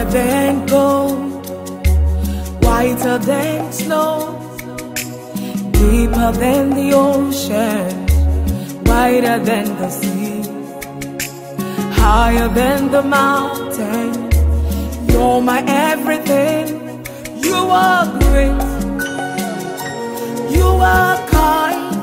Finer than gold, whiter than snow, deeper than the ocean, wider than the sea, higher than the mountain. You're my everything. You are great, you are kind.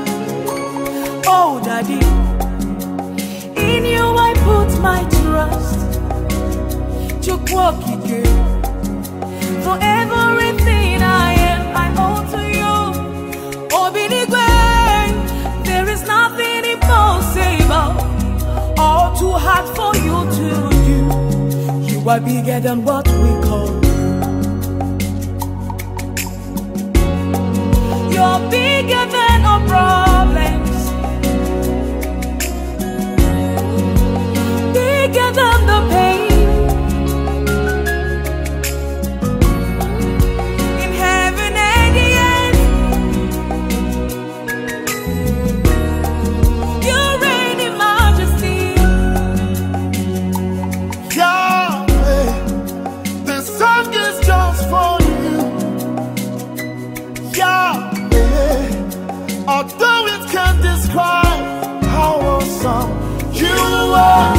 Oh Daddy, in you I put my trust. Chukwokike, for everything I am, I owe to you. Obinigwe, there is nothing impossible, all too hard for you to do. You are bigger than what we call. You're bigger than our problems, bigger than the pain. Although it can't describe how awesome you are,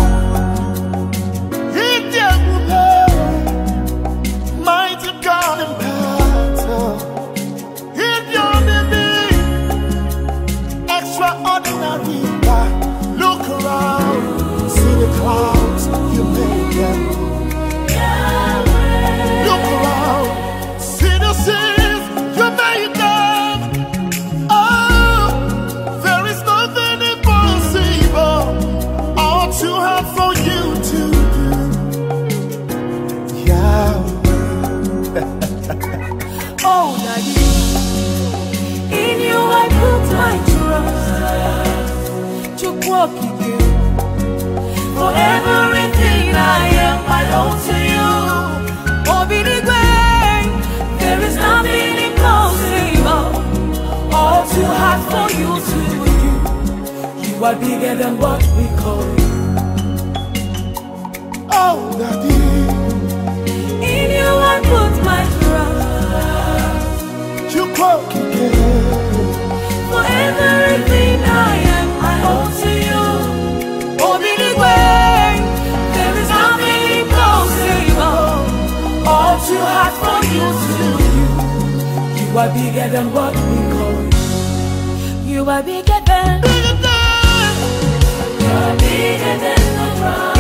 mighty God in battle, if you're me, extraordinary God. Look around, see the clouds, you made them. Look around, see the seas, you made them. Too hard for you to do, Yahweh. Oh Daddy, in you I put my trust. Chukwokike, for everything I am, I owe to you. Obinigwe, there is nothing impossible, all too hard for you to do. You are bigger than what we call. Oh, Daddy, in you I put my trust. Chukwokike, for everything I am, I owe to you. Obinigwe, there is nothing impossible, all too hard for you to do. You are bigger than what we call. You are bigger than. You are bigger than the problem.